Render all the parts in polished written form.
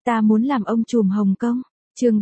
ta muốn làm ông trùm Hồng Kông. Chương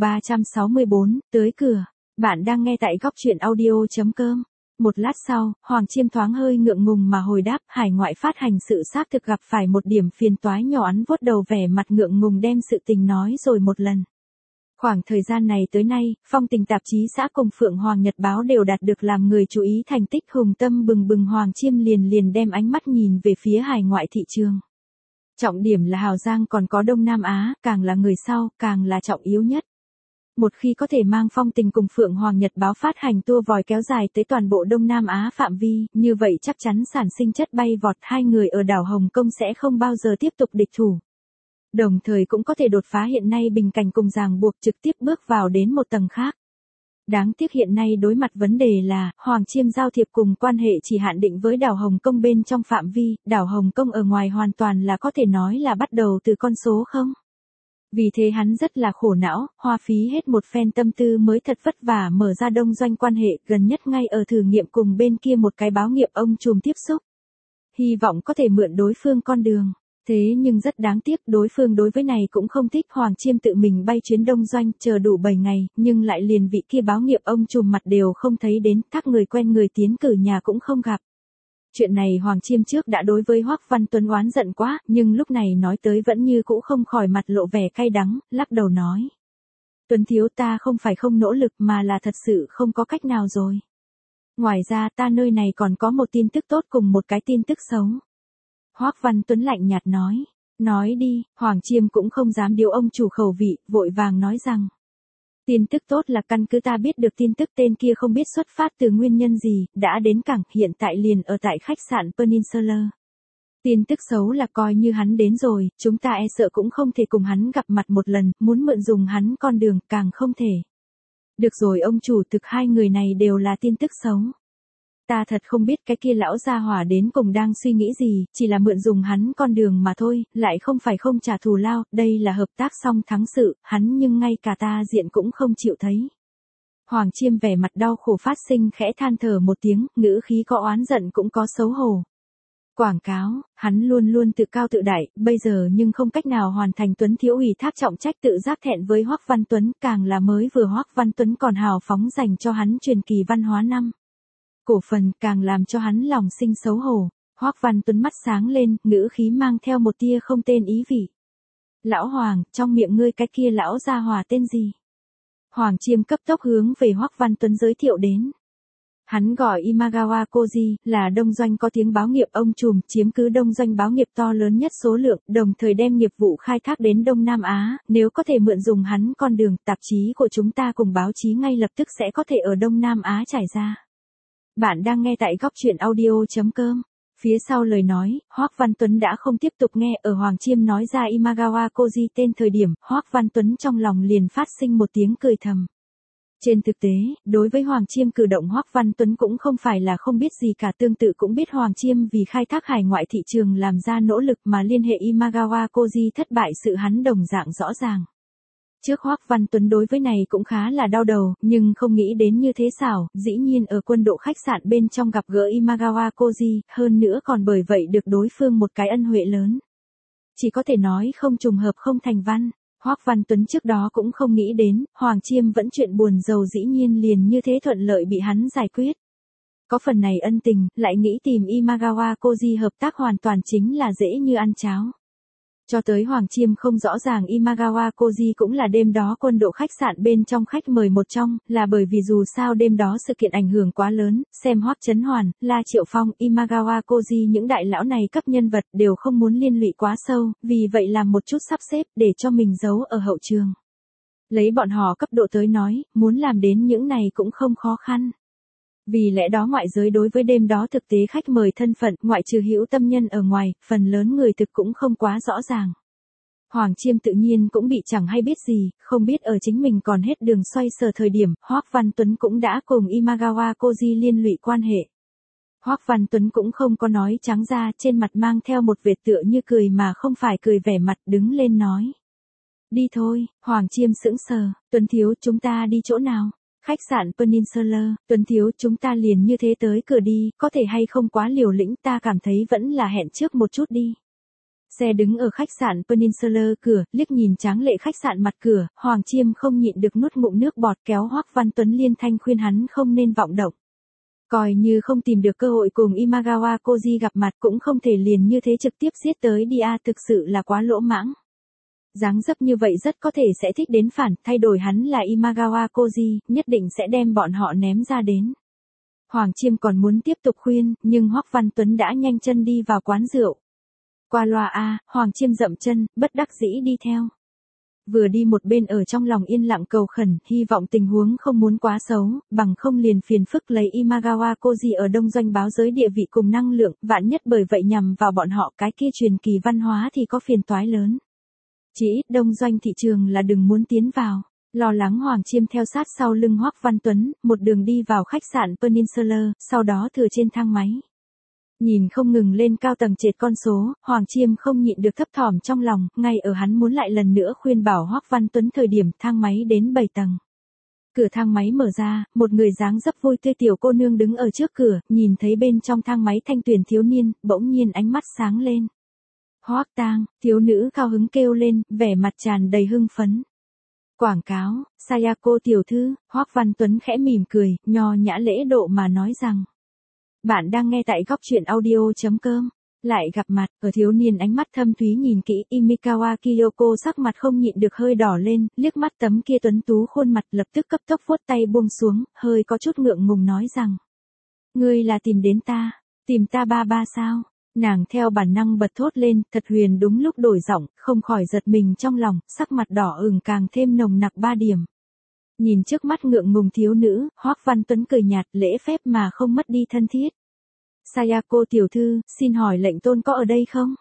364, tới cửa. Bạn đang nghe tại góc truyện audio.com. Một lát sau, Hoàng Chiêm thoáng hơi ngượng ngùng mà hồi đáp, hải ngoại phát hành sự xác thực gặp phải một điểm phiền toái nhỏ, ăn vuốt đầu vẻ mặt ngượng ngùng đem sự tình nói rồi một lần. Khoảng thời gian này tới nay, Phong Tình tạp chí xã cùng Phượng Hoàng Nhật báo đều đạt được làm người chú ý thành tích hùng tâm bừng bừng. Hoàng Chiêm liền đem ánh mắt nhìn về phía hải ngoại thị trường. Trọng điểm là Hào Giang còn có Đông Nam Á, càng là người sau, càng là trọng yếu nhất. Một khi có thể mang Phong Tình cùng Phượng Hoàng Nhật báo phát hành tour vòi kéo dài tới toàn bộ Đông Nam Á phạm vi, như vậy chắc chắn sản sinh chất bay vọt, hai người ở đảo Hồng Kông sẽ không bao giờ tiếp tục địch thủ. Đồng thời cũng có thể đột phá hiện nay bình cảnh cùng ràng buộc, trực tiếp bước vào đến một tầng khác. Đáng tiếc hiện nay đối mặt vấn đề là, Hoàng Chiêm giao thiệp cùng quan hệ chỉ hạn định với đảo Hồng Kông bên trong phạm vi, đảo Hồng Kông ở ngoài hoàn toàn là có thể nói là bắt đầu từ con số 0. Vì thế hắn rất là khổ não, hoa phí hết một phen tâm tư mới thật vất vả mở ra đông doanh quan hệ, gần nhất ngay ở thử nghiệm cùng bên kia một cái báo nghiệp ông trùm tiếp xúc. Hy vọng có thể mượn đối phương con đường. Thế nhưng rất đáng tiếc, đối phương đối với này cũng không thích. Hoàng Chiêm tự mình bay chuyến đông doanh, chờ đủ 7 ngày, nhưng lại liền vị kia báo nghiệp ông trùm mặt đều không thấy đến, các người quen người tiến cử nhà cũng không gặp. Chuyện này Hoàng Chiêm trước đã đối với Hoắc Văn Tuấn oán giận quá, nhưng lúc này nói tới vẫn như cũ không khỏi mặt lộ vẻ cay đắng, lắc đầu nói. Tuấn thiếu, ta không phải không nỗ lực mà là thật sự không có cách nào rồi. Ngoài ra ta nơi này còn có một tin tức tốt cùng một cái tin tức xấu. Hoắc Văn Tuấn lạnh nhạt nói. Nói đi. Hoàng Chiêm cũng không dám điếu ông chủ khẩu vị, vội vàng nói rằng. Tin tức tốt là căn cứ ta biết được tin tức tên kia không biết xuất phát từ nguyên nhân gì, đã đến cảng, hiện tại liền ở tại khách sạn Peninsula. Tin tức xấu là coi như hắn đến rồi, chúng ta e sợ cũng không thể cùng hắn gặp mặt một lần, muốn mượn dùng hắn con đường càng không thể. Được rồi ông chủ, thực hai người này đều là tin tức xấu. Ta thật không biết cái kia lão gia hỏa đến cùng đang suy nghĩ gì, chỉ là mượn dùng hắn con đường mà thôi, lại không phải không trả thù lao, đây là hợp tác song thắng sự, hắn nhưng ngay cả ta diện cũng không chịu thấy. Hoàng Chiêm vẻ mặt đau khổ phát sinh khẽ than thở một tiếng, ngữ khí có oán giận cũng có xấu hổ. Quảng cáo, hắn luôn luôn tự cao tự đại, bây giờ nhưng không cách nào hoàn thành Tuấn thiếu ủy thác trọng trách, tự giác thẹn với Hoắc Văn Tuấn, càng là mới vừa Hoắc Văn Tuấn còn hào phóng dành cho hắn truyền kỳ văn hóa năm cổ phần, càng làm cho hắn lòng sinh xấu hổ. Hoắc Văn Tuấn mắt sáng lên, ngữ khí mang theo một tia không tên ý vị. Lão Hoàng, trong miệng ngươi cái kia lão gia hỏa tên gì? Hoàng Chiêm cấp tốc hướng về Hoắc Văn Tuấn giới thiệu đến. Hắn gọi Imagawa Koji, là đông doanh có tiếng báo nghiệp ông trùm, chiếm cứ đông doanh báo nghiệp to lớn nhất số lượng, đồng thời đem nghiệp vụ khai thác đến Đông Nam Á, nếu có thể mượn dùng hắn con đường, tạp chí của chúng ta cùng báo chí ngay lập tức sẽ có thể ở Đông Nam Á trải ra. Bạn đang nghe tại góc truyện audio.com. Phía sau lời nói, Hoắc Văn Tuấn đã không tiếp tục nghe, ở Hoàng Chiêm nói ra Imagawa Koji tên thời điểm, Hoắc Văn Tuấn trong lòng liền phát sinh một tiếng cười thầm. Trên thực tế, đối với Hoàng Chiêm cử động Hoắc Văn Tuấn cũng không phải là không biết gì cả, tương tự cũng biết Hoàng Chiêm vì khai thác hải ngoại thị trường làm ra nỗ lực mà liên hệ Imagawa Koji thất bại sự hắn đồng dạng rõ ràng. Trước Hoắc Văn Tuấn đối với này cũng khá là đau đầu, nhưng không nghĩ đến như thế xảo, dĩ nhiên ở quân độ khách sạn bên trong gặp gỡ Imagawa Koji, hơn nữa còn bởi vậy được đối phương một cái ân huệ lớn. Chỉ có thể nói không trùng hợp không thành văn. Hoắc Văn Tuấn trước đó cũng không nghĩ đến, Hoàng Chiêm vẫn chuyện buồn rầu dĩ nhiên liền như thế thuận lợi bị hắn giải quyết. Có phần này ân tình, lại nghĩ tìm Imagawa Koji hợp tác hoàn toàn chính là dễ như ăn cháo. Cho tới Hoàng Chiêm không rõ ràng Imagawa Koji cũng là đêm đó quân độ khách sạn bên trong khách mời một trong, là bởi vì dù sao đêm đó sự kiện ảnh hưởng quá lớn, xem Hoắc Chấn Hoàn, La Triệu Phong, Imagawa Koji những đại lão này cấp nhân vật đều không muốn liên lụy quá sâu, vì vậy làm một chút sắp xếp để cho mình giấu ở hậu trường. Lấy bọn họ cấp độ tới nói, muốn làm đến những này cũng không khó khăn. Vì lẽ đó ngoại giới đối với đêm đó thực tế khách mời thân phận, ngoại trừ hữu tâm nhân ở ngoài, phần lớn người thực cũng không quá rõ ràng. Hoàng Chiêm tự nhiên cũng bị chẳng hay biết gì, không biết ở chính mình còn hết đường xoay sở thời điểm, Hoắc Văn Tuấn cũng đã cùng Imagawa Koji liên lụy quan hệ. Hoắc Văn Tuấn cũng không có nói trắng ra, trên mặt mang theo một vệt tựa như cười mà không phải cười, vẻ mặt đứng lên nói. Đi thôi. Hoàng Chiêm sững sờ, Tuấn thiếu, chúng ta đi chỗ nào? Khách sạn Peninsula. Tuấn thiếu, chúng ta liền như thế tới cửa đi, có thể hay không quá liều lĩnh, ta cảm thấy vẫn là hẹn trước một chút đi. Xe đứng ở khách sạn Peninsula cửa, liếc nhìn tráng lệ khách sạn mặt cửa, Hoàng Chiêm không nhịn được nuốt ngụm nước bọt, kéo Hoắc Văn Tuấn liên thanh khuyên hắn không nên vọng động. Coi như không tìm được cơ hội cùng Imagawa Koji gặp mặt cũng không thể liền như thế trực tiếp giết tới đi a, thực sự là quá lỗ mãng. Dáng dấp như vậy rất có thể sẽ thích đến phản, thay đổi hắn là Imagawa Koji, nhất định sẽ đem bọn họ ném ra đến. Hoàng Chiêm còn muốn tiếp tục khuyên, nhưng Hoắc Văn Tuấn đã nhanh chân đi vào quán rượu. Qua loa a, Hoàng Chiêm dậm chân, bất đắc dĩ đi theo. Vừa đi một bên ở trong lòng yên lặng cầu khẩn, hy vọng tình huống không muốn quá xấu, bằng không liền phiền phức lấy Imagawa Koji ở đông doanh báo giới địa vị cùng năng lượng, vạn nhất bởi vậy nhằm vào bọn họ cái kia truyền kỳ văn hóa thì có phiền toái lớn. Chỉ ít đông doanh thị trường là đừng muốn tiến vào. Lo lắng Hoàng Chiêm theo sát sau lưng Hoắc Văn Tuấn, một đường đi vào khách sạn Peninsula, sau đó thừa trên thang máy. Nhìn không ngừng lên cao tầng trệt con số, Hoàng Chiêm không nhịn được thấp thỏm trong lòng, ngay ở hắn muốn lại lần nữa khuyên bảo Hoắc Văn Tuấn thời điểm thang máy đến 7 tầng. Cửa thang máy mở ra, một người dáng dấp vui tươi tiểu cô nương đứng ở trước cửa, nhìn thấy bên trong thang máy thanh tuyển thiếu niên, bỗng nhiên ánh mắt sáng lên. Hoắc Tang, thiếu nữ cao hứng kêu lên, vẻ mặt tràn đầy hưng phấn. Quảng cáo, Sayako tiểu thư, Hoắc Văn Tuấn khẽ mỉm cười, nho nhã lễ độ mà nói rằng. Bạn đang nghe tại góc truyện audio.com. Lại gặp mặt, ở thiếu niên ánh mắt thâm thúy nhìn kỹ, Imikawa Kyoko sắc mặt không nhịn được hơi đỏ lên, liếc mắt tấm kia tuấn tú khuôn mặt lập tức cấp tốc vuốt tay buông xuống, hơi có chút ngượng ngùng nói rằng. Ngươi là tìm đến ta, tìm ta ba ba sao? Nàng theo bản năng bật thốt lên, thật huyền đúng lúc đổi giọng, không khỏi giật mình trong lòng, sắc mặt đỏ ửng càng thêm nồng nặc 3 điểm. Nhìn trước mắt ngượng ngùng thiếu nữ, Hoắc Văn Tuấn cười nhạt, lễ phép mà không mất đi thân thiết. Sayako tiểu thư, xin hỏi lệnh tôn có ở đây không?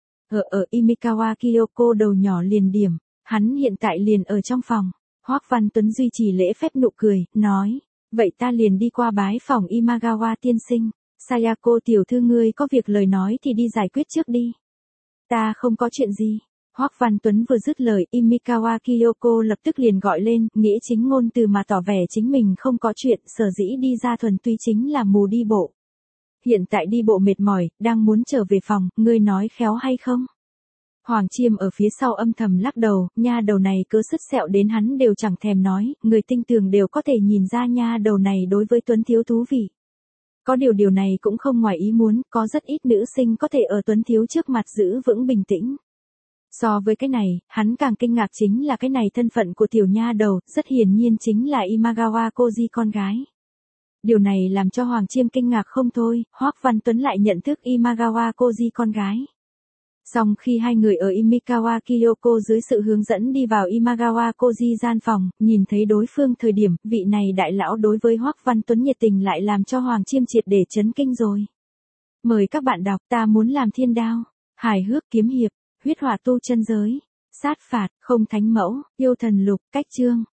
Ở Imikawa Kyoko đầu nhỏ liền điểm, hắn hiện tại liền ở trong phòng. Hoắc Văn Tuấn duy trì lễ phép nụ cười, nói, vậy ta liền đi qua bái phòng Imagawa tiên sinh. Sayako tiểu thư ngươi có việc lời nói thì đi giải quyết trước đi. Ta không có chuyện gì. Hoắc Văn Tuấn vừa dứt lời, Imikawa Kyoko lập tức liền gọi lên, nghĩa chính ngôn từ mà tỏ vẻ chính mình không có chuyện, sở dĩ đi ra thuần túy chính là mù đi bộ. Hiện tại đi bộ mệt mỏi, đang muốn trở về phòng, ngươi nói khéo hay không? Hoàng Chiêm ở phía sau âm thầm lắc đầu, nha đầu này cứ sứt sẹo đến hắn đều chẳng thèm nói, người tinh tường đều có thể nhìn ra nha đầu này đối với Tuấn thiếu thú vị. Có điều này cũng không ngoài ý muốn, có rất ít nữ sinh có thể ở Tuấn thiếu trước mặt giữ vững bình tĩnh. So với cái này, hắn càng kinh ngạc chính là cái này thân phận của tiểu nha đầu, rất hiển nhiên chính là Imagawa Koji con gái. Điều này làm cho Hoàng Chiêm kinh ngạc không thôi, Hoắc Văn Tuấn lại nhận thức Imagawa Koji con gái. Song khi hai người ở Imikawa Kyoko dưới sự hướng dẫn đi vào Imagawa Koji gian phòng, nhìn thấy đối phương thời điểm, vị này đại lão đối với Hoắc Văn Tuấn nhiệt tình lại làm cho Hoàng Chiêm triệt để chấn kinh rồi. Mời các bạn đọc, ta muốn làm thiên đao, hài hước kiếm hiệp, huyết hỏa tu chân giới, sát phạt, không thánh mẫu, yêu thần lục, cách chương.